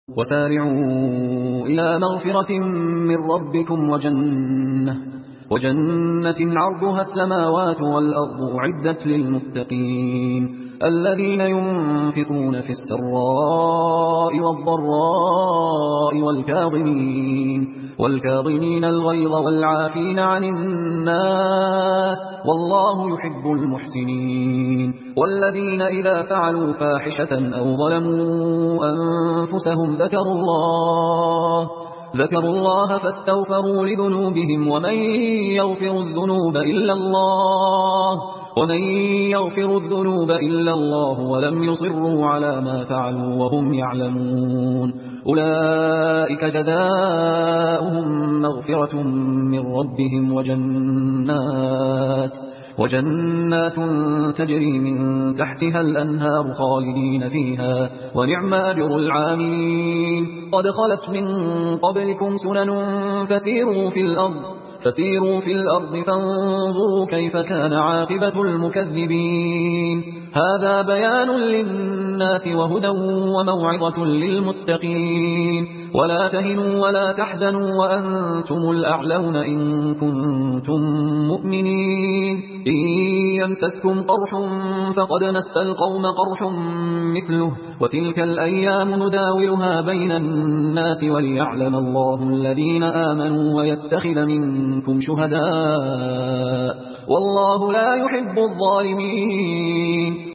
وسارعوا إلى مغفرة من ربكم وجنة عرضها السماوات والأرض أعدت للمتقين الذين ينفقون في السراء والضراء والكاظمين الغيظ والعافين عن الناس والله يحب المحسنين والذين إذا فعلوا فاحشة أو ظلموا أنفسهم ذكروا الله فاستغفروا لذنوبهم ومن يغفر الذنوب إلا الله ولم يصروا على ما فعلوا وهم يعلمون أولئك جزاؤهم مغفرة من ربهم وجنات تجري من تحتها الأنهار خالدين فيها ونعم أجر العاملين قد خلت من قبلكم سنن فسيروا في الأرض فانظروا كيف كان عاقبة المكذبين هذا بيان للناس وهدى وموعظة للمتقين ولا تهنوا ولا تحزنوا وأنتم الأعلون إن كنتم مؤمنين إن يمسسكم قرح فقد مس القوم قرح مثله وتلك الأيام نداولها بين الناس وليعلم الله الذين آمنوا ويتخذ منكم شهداء والله لا يحب الظالمين